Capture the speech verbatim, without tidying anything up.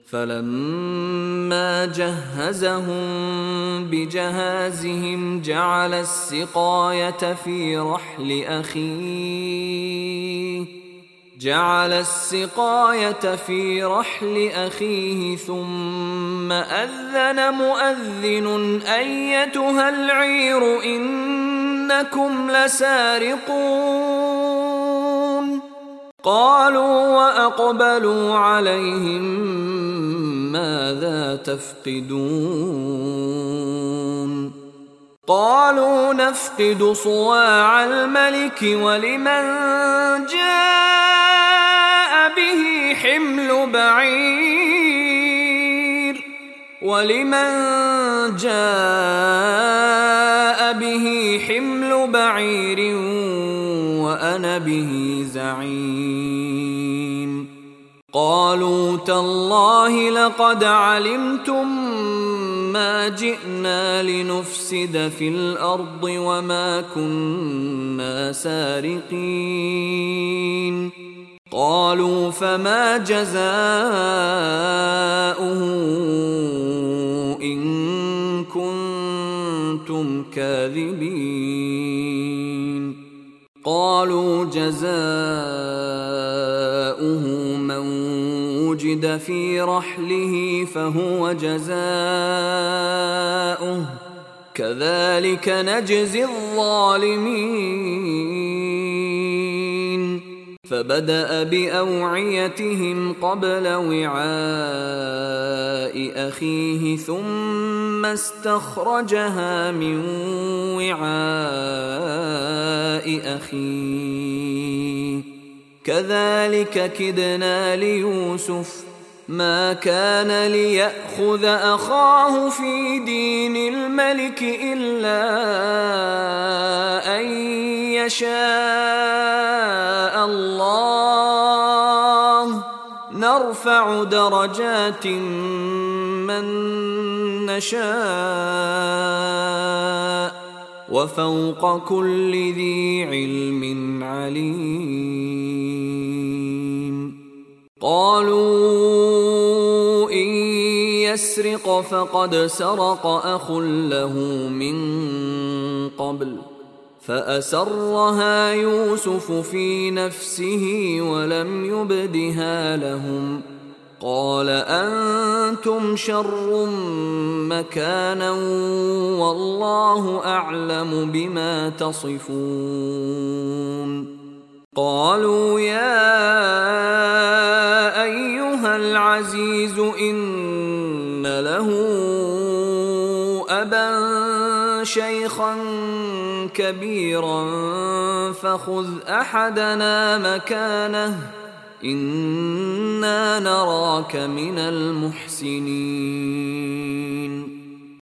فلما جهزهم بجهازهم جعل السقاية في رحل أخيه جعل السقاية في رحل أخيه ثم أذن مؤذن أيتها العير إنكم لسارقون قالوا وأقبلوا عليهم ماذا تفقدون قالوا نفقد صواع الملك ولمن جاء به حمل بعير ولمن جاء به حمل بعير وأنا به زعيم قالوا تالله لقد علمتم ما جئنا لنفسد في الأرض وما كنا سارقين قالوا فما جزاؤه إن كنتم كاذبين قالوا جزاؤه من وجد في رحله فهو جزاؤه كذلك نجزي الظالمين فبدأ بأوعيتهم قبل وعاء أخيه ثم استخرجها من وعاء أخيه كذلك كدنا ليوسف ما كان ليأخذ أخاه في دين الملك إلا أن يشاء الله نرفع درجات من نشاء وفوق كل ذي علم عليم قالوا إن يسرق فقد سرق أخ له من قبل فأسرها يوسف في نفسه ولم يبدها لهم قال أنتم شر مكانا والله أعلم بما تصفون قالوا يا أيها العزيز إن له أبا شيخا كبيرا فخذ أحدنا مكانه إنا نراك من المحسنين